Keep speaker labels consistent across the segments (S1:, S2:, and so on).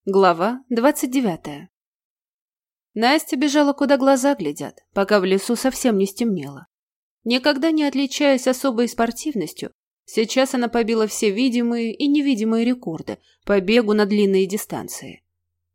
S1: Глава 29. Настя бежала, куда глаза глядят, пока в лесу совсем не стемнело. Никогда не отличаясь особой спортивностью, сейчас она побила все видимые и невидимые рекорды по бегу на длинные дистанции.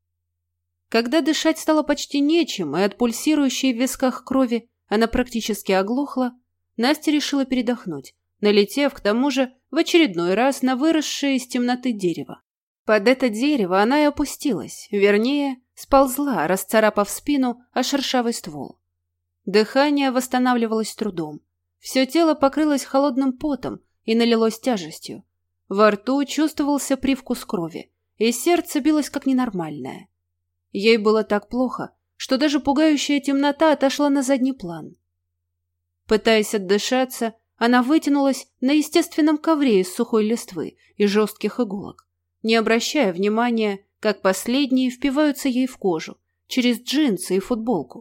S1: Когда дышать стало почти нечем, и от пульсирующей в висках крови она практически оглохла, Настя решила передохнуть, налетев к тому же в очередной раз на выросшее из темноты дерево. Под это дерево она и опустилась, вернее, сползла, расцарапав спину о шершавый ствол. Дыхание восстанавливалось трудом. Все тело покрылось холодным потом и налилось тяжестью. Во рту чувствовался привкус крови, и сердце билось как ненормальное. Ей было так плохо, что даже пугающая темнота отошла на задний план. Пытаясь отдышаться, она вытянулась на естественном ковре из сухой листвы и жестких иголок, не обращая внимания, как последние впиваются ей в кожу, через джинсы и футболку.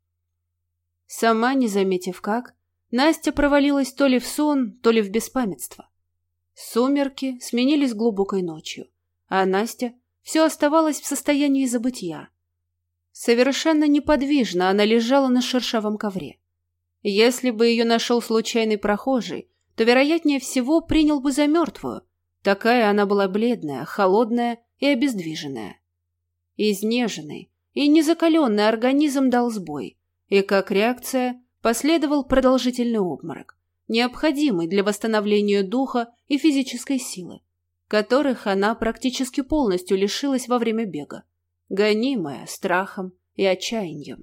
S1: Сама не заметив как, Настя провалилась то ли в сон, то ли в беспамятство. Сумерки сменились глубокой ночью, а Настя все оставалась в состоянии забытья. Совершенно неподвижно она лежала на шершавом ковре. Если бы ее нашел случайный прохожий, то, вероятнее всего, принял бы за мертвую. Такая она была бледная, холодная и обездвиженная. Изнеженный и незакаленный организм дал сбой, и как реакция последовал продолжительный обморок, необходимый для восстановления духа и физической силы, которых она практически полностью лишилась во время бега, гонимая страхом и отчаянием.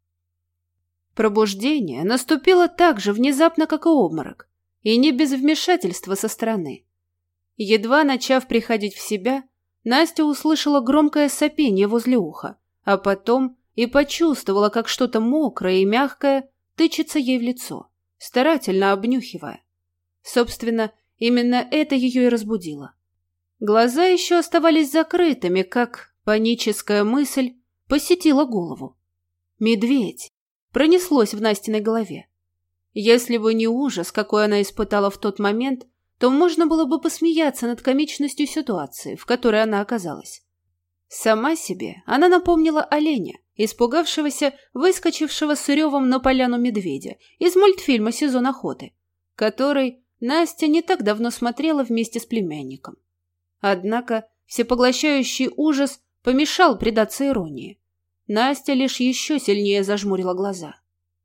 S1: Пробуждение наступило так же внезапно, как и обморок, и не без вмешательства со стороны. Едва начав приходить в себя, Настя услышала громкое сопение возле уха, а потом и почувствовала, как что-то мокрое и мягкое тычется ей в лицо, старательно обнюхивая. Собственно, именно это ее и разбудило. Глаза еще оставались закрытыми, как паническая мысль посетила голову. «Медведь!» пронеслось в Настиной голове. Если бы не ужас, какой она испытала в тот момент, то можно было бы посмеяться над комичностью ситуации, в которой она оказалась. Сама себе она напомнила оленя, испугавшегося, выскочившего с ревом на поляну медведя из мультфильма «Сезон охоты», который Настя не так давно смотрела вместе с племянником. Однако всепоглощающий ужас помешал предаться иронии. Настя лишь еще сильнее зажмурила глаза.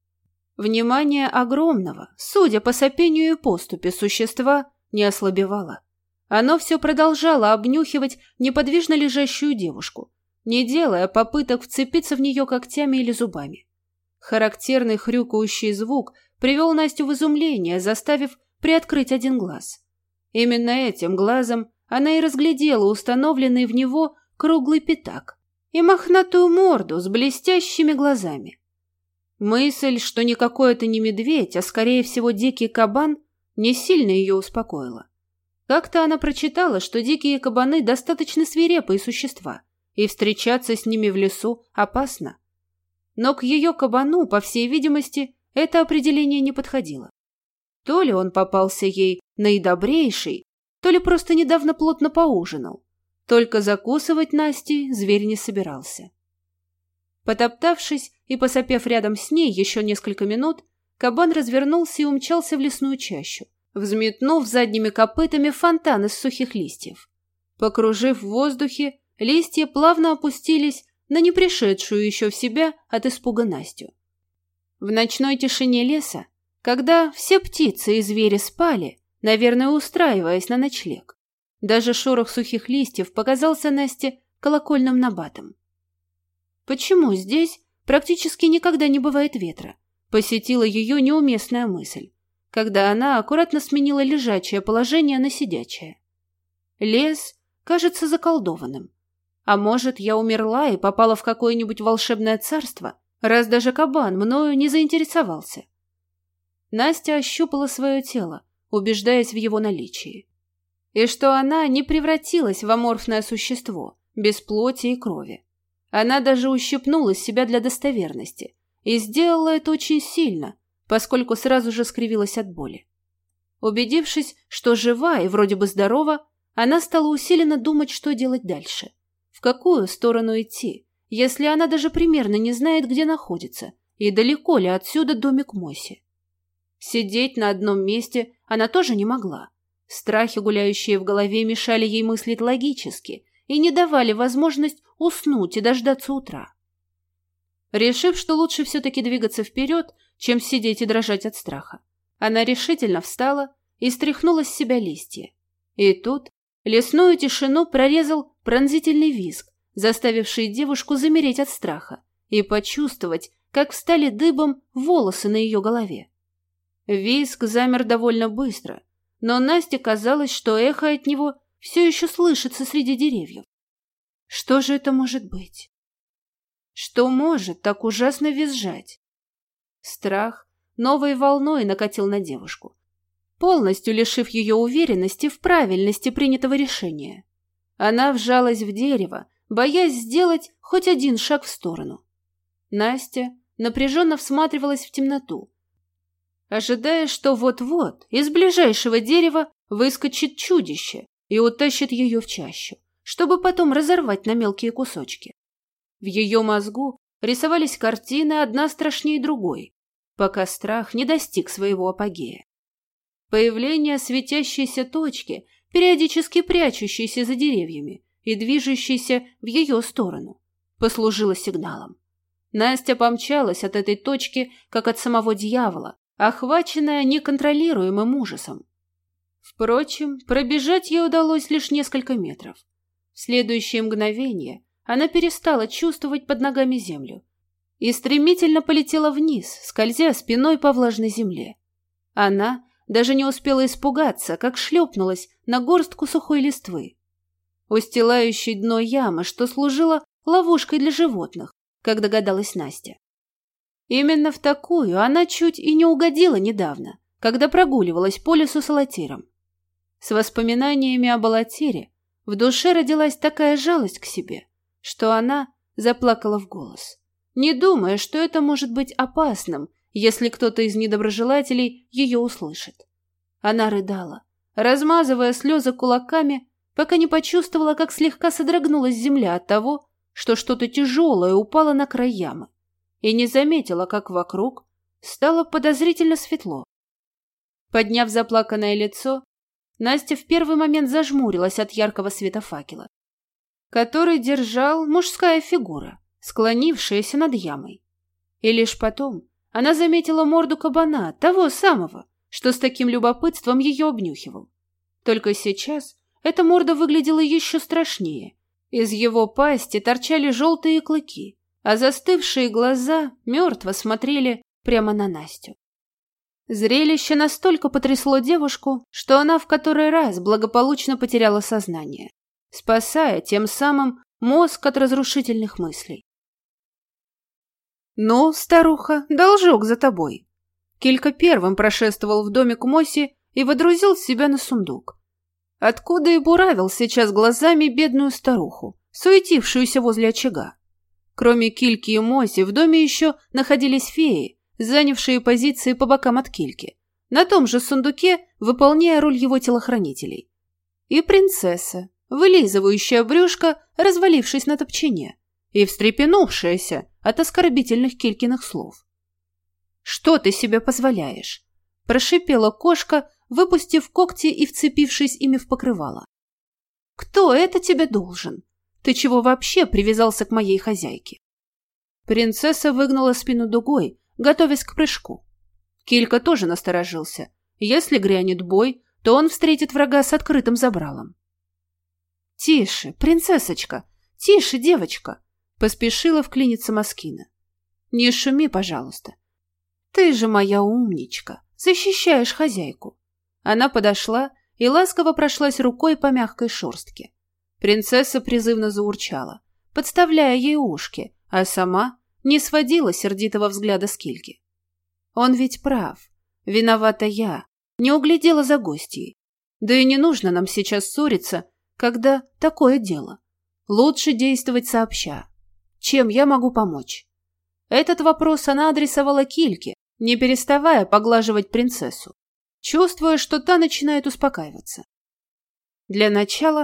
S1: Внимание огромного, судя по сопению и поступе существа, не ослабевало. Оно все продолжало обнюхивать неподвижно лежащую девушку, не делая попыток вцепиться в нее когтями или зубами. Характерный хрюкающий звук привел Настю в изумление, заставив приоткрыть один глаз. Именно этим глазом она и разглядела установленный в него круглый пятак и мохнатую морду с блестящими глазами. Мысль, что никакой это не медведь, а скорее всего дикий кабан, не сильно ее успокоила. Как-то она прочитала, что дикие кабаны достаточно свирепые существа, и встречаться с ними в лесу опасно. Но к ее кабану, по всей видимости, это определение не подходило. То ли он попался ей наидобрейший, то ли просто недавно плотно поужинал. Только закусывать Насте зверь не собирался. Потоптавшись и посопев рядом с ней еще несколько минут, кабан развернулся и умчался в лесную чащу, взметнув задними копытами фонтан из сухих листьев. Покружив в воздухе, листья плавно опустились на не пришедшую еще в себя от испуга Настю. В ночной тишине леса, когда все птицы и звери спали, наверное, устраиваясь на ночлег, даже шорох сухих листьев показался Насте колокольным набатом. Почему здесь практически никогда не бывает ветра? Посетила ее неуместная мысль, когда она аккуратно сменила лежачее положение на сидячее. Лес кажется заколдованным. А может, я умерла и попала в какое-нибудь волшебное царство, раз даже кабан мною не заинтересовался. Настя ощупала свое тело, убеждаясь в его наличии. И что она не превратилась в аморфное существо, без плоти и крови. Она даже ущипнула себя для достоверности и сделала это очень сильно, поскольку сразу же скривилась от боли. Убедившись, что жива и вроде бы здорова, она стала усиленно думать, что делать дальше. В какую сторону идти, если она даже примерно не знает, где находится, и далеко ли отсюда домик Моси? Сидеть на одном месте она тоже не могла. Страхи, гуляющие в голове, мешали ей мыслить логически и не давали возможность уснуть и дождаться утра. Решив, что лучше все-таки двигаться вперед, чем сидеть и дрожать от страха, она решительно встала и стряхнула с себя листья. И тут лесную тишину прорезал пронзительный визг, заставивший девушку замереть от страха и почувствовать, как встали дыбом волосы на ее голове. Визг замер довольно быстро, но Насте казалось, что эхо от него все еще слышится среди деревьев. Что же это может быть? Что может так ужасно визжать? Страх новой волной накатил на девушку, полностью лишив ее уверенности в правильности принятого решения. Она вжалась в дерево, боясь сделать хоть один шаг в сторону. Настя напряженно всматривалась в темноту, ожидая, что вот-вот из ближайшего дерева выскочит чудище и утащит ее в чащу, чтобы потом разорвать на мелкие кусочки. В ее мозгу рисовались картины одна страшнее другой, пока страх не достиг своего апогея. Появление светящейся точки, периодически прячущейся за деревьями и движущейся в ее сторону, послужило сигналом. Настя помчалась от этой точки, как от самого дьявола, охваченная неконтролируемым ужасом. Впрочем, пробежать ей удалось лишь несколько метров. В следующее мгновение она перестала чувствовать под ногами землю и стремительно полетела вниз, скользя спиной по влажной земле. Она даже не успела испугаться, как шлепнулась на горстку сухой листвы, устилающей дно ямы, что служила ловушкой для животных, как догадалась Настя. Именно в такую она чуть и не угодила недавно, когда прогуливалась по лесу с Алатиром. С воспоминаниями об Алатире в душе родилась такая жалость к себе, что она заплакала в голос, не думая, что это может быть опасным, если кто-то из недоброжелателей ее услышит. Она рыдала, размазывая слезы кулаками, пока не почувствовала, как слегка содрогнулась земля от того, что что-то тяжелое упало на край ямы, и не заметила, как вокруг стало подозрительно светло. Подняв заплаканное лицо, Настя в первый момент зажмурилась от яркого света факела, который держал мужская фигура, склонившаяся над ямой. И лишь потом она заметила морду кабана, того самого, что с таким любопытством ее обнюхивал. Только сейчас эта морда выглядела еще страшнее. Из его пасти торчали желтые клыки, а застывшие глаза мертво смотрели прямо на Настю. Зрелище настолько потрясло девушку, что она в который раз благополучно потеряла сознание, спасая тем самым мозг от разрушительных мыслей. «Ну, старуха, должок за тобой!» Килька первым прошествовал в домик Моси и водрузил себя на сундук. Откуда и буравил сейчас глазами бедную старуху, суетившуюся возле очага. Кроме Кильки и Моси в доме еще находились феи, занявшие позиции по бокам от Кильки, на том же сундуке выполняя роль его телохранителей. И принцесса, вылизывающая брюшко, развалившись на топчине, и встрепенувшаяся от оскорбительных Килькиных слов. «Что ты себе позволяешь?» – прошипела кошка, выпустив когти и вцепившись ими в покрывало. «Кто это тебе должен? Ты чего вообще привязался к моей хозяйке?» Принцесса выгнула спину дугой, готовясь к прыжку. Килька тоже насторожился. Если грянет бой, то он встретит врага с открытым забралом. «Тише, принцессочка! Тише, девочка!» — поспешила вклиниться Маскина. «Не шуми, пожалуйста. Ты же моя умничка, защищаешь хозяйку». Она подошла и ласково прошлась рукой по мягкой шерстке. Принцесса призывно заурчала, подставляя ей ушки, а сама не сводила сердитого взгляда с Кильки. Он ведь прав. Виновата я. Не углядела за гостьей. Да и не нужно нам сейчас ссориться, когда такое дело. Лучше действовать сообща. Чем я могу помочь? Этот вопрос она адресовала Кильке, не переставая поглаживать принцессу, чувствуя, что та начинает успокаиваться. Для начала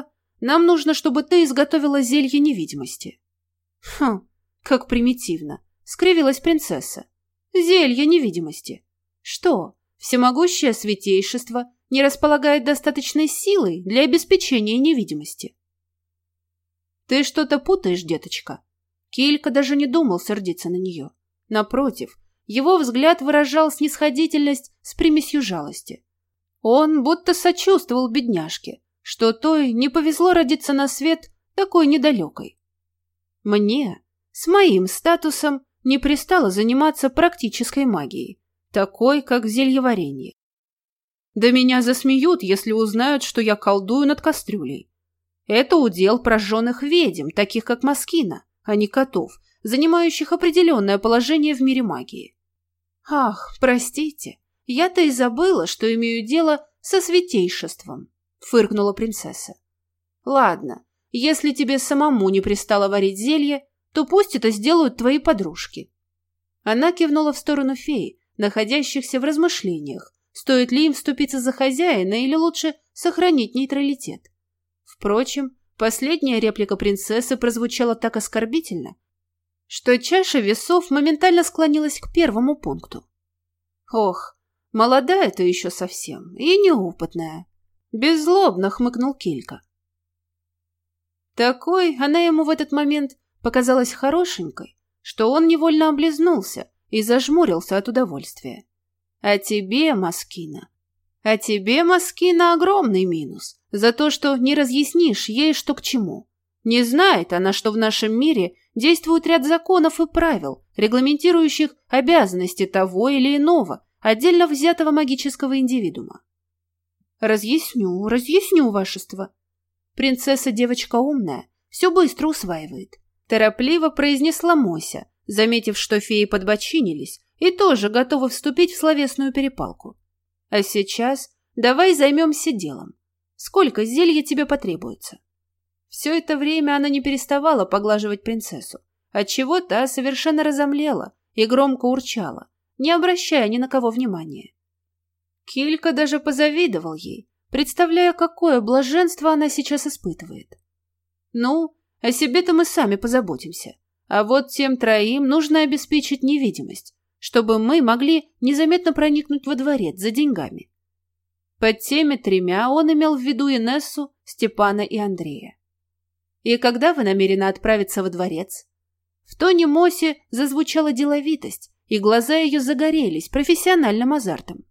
S1: Нам нужно, чтобы ты изготовила зелье невидимости». «Хм, как примитивно», — скривилась принцесса. «Зелье невидимости. Что, всемогущее святейшество не располагает достаточной силой для обеспечения невидимости?» «Ты что-то путаешь, деточка». Килька даже не думал сердиться на нее. Напротив, его взгляд выражал снисходительность с примесью жалости. Он будто сочувствовал бедняжке, что той не повезло родиться на свет такой недалекой. Мне, с моим статусом, не пристало заниматься практической магией, такой, как зельеварение. Да меня засмеют, если узнают, что я колдую над кастрюлей. Это удел прожженных ведьм, таких как Маскина, а не котов, занимающих определенное положение в мире магии. «Ах, простите, я-то и забыла, что имею дело со святейшеством», — фыркнула принцесса. «Ладно, если тебе самому не пристало варить зелье, то пусть это сделают твои подружки». Она кивнула в сторону феи, находящихся в размышлениях, стоит ли им вступиться за хозяина или лучше сохранить нейтралитет. Впрочем, последняя реплика принцессы прозвучала так оскорбительно, что чаша весов моментально склонилась к первому пункту. «Ох, молодая-то еще совсем и неопытная», — беззлобно хмыкнул Килька. Такой она ему в этот момент показалась хорошенькой, что он невольно облизнулся и зажмурился от удовольствия. А тебе, Маскина, огромный минус за то, что не разъяснишь ей, что к чему. Не знает она, что в нашем мире действует ряд законов и правил, регламентирующих обязанности того или иного, отдельно взятого магического индивидуума. Разъясню, вашество. Принцесса девочка умная, все быстро усваивает. Торопливо произнесла Мося, заметив, что феи подбочинились и тоже готовы вступить в словесную перепалку. А сейчас давай займемся делом. Сколько зелья тебе потребуется? Все это время она не переставала поглаживать принцессу, отчего та совершенно разомлела и громко урчала, не обращая ни на кого внимания. Килька даже позавидовал ей, представляя, какое блаженство она сейчас испытывает. Ну, о себе-то мы сами позаботимся, а вот тем троим нужно обеспечить невидимость, чтобы мы могли незаметно проникнуть во дворец за деньгами. Под теми тремя он имел в виду Инессу, Степана и Андрея. «И когда вы намерены отправиться во дворец?» В тоне Моси зазвучала деловитость, и глаза ее загорелись профессиональным азартом.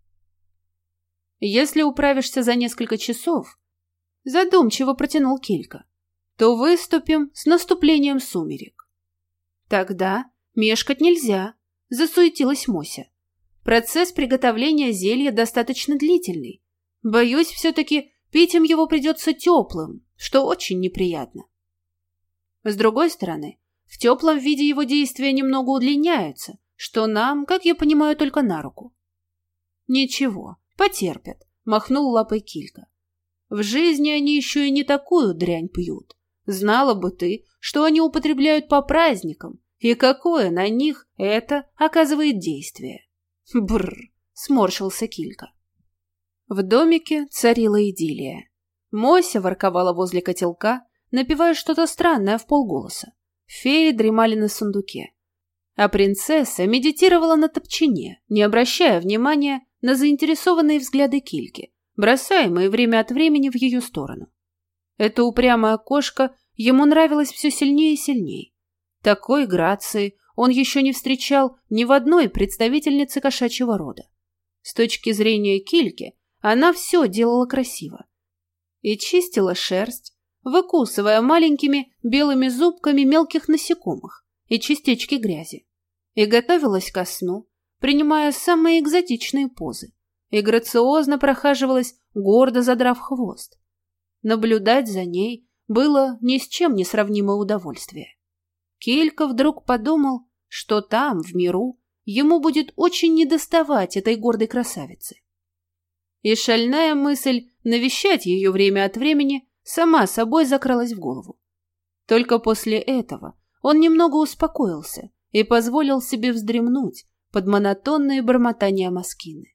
S1: «Если управишься за несколько часов», — задумчиво протянул Килька, «то выступим с наступлением сумерек». «Тогда мешкать нельзя», — засуетилась Мося. «Процесс приготовления зелья достаточно длительный. Боюсь, все-таки пить им его придется теплым, что очень неприятно. С другой стороны, в теплом виде его действия немного удлиняются, что нам, как я понимаю, только на руку». «Ничего, потерпят», — махнул лапой Килька. «В жизни они еще и не такую дрянь пьют. Знала бы ты, что они употребляют по праздникам, и какое на них это оказывает действие». «Бррр», — сморщился Килька. В домике царила идиллия. Мося ворковала возле котелка, напевая что-то странное вполголоса. Феи дремали на сундуке. А принцесса медитировала на топчине, не обращая внимания на заинтересованные взгляды Кильки, бросаемые время от времени в ее сторону. Эта упрямая кошка ему нравилась все сильнее и сильнее. Такой грации он еще не встречал ни в одной представительнице кошачьего рода. С точки зрения Кильки она все делала красиво. И чистила шерсть, выкусывая маленькими белыми зубками мелких насекомых и частички грязи, и готовилась ко сну, принимая самые экзотичные позы, и грациозно прохаживалась, гордо задрав хвост. Наблюдать за ней было ни с чем не сравнимое удовольствие. Килька вдруг подумал, что там, в миру, ему будет очень недоставать этой гордой красавицы. И шальная мысль навещать ее время от времени сама собой закралась в голову. Только после этого он немного успокоился и позволил себе вздремнуть под монотонные бормотания Маскины.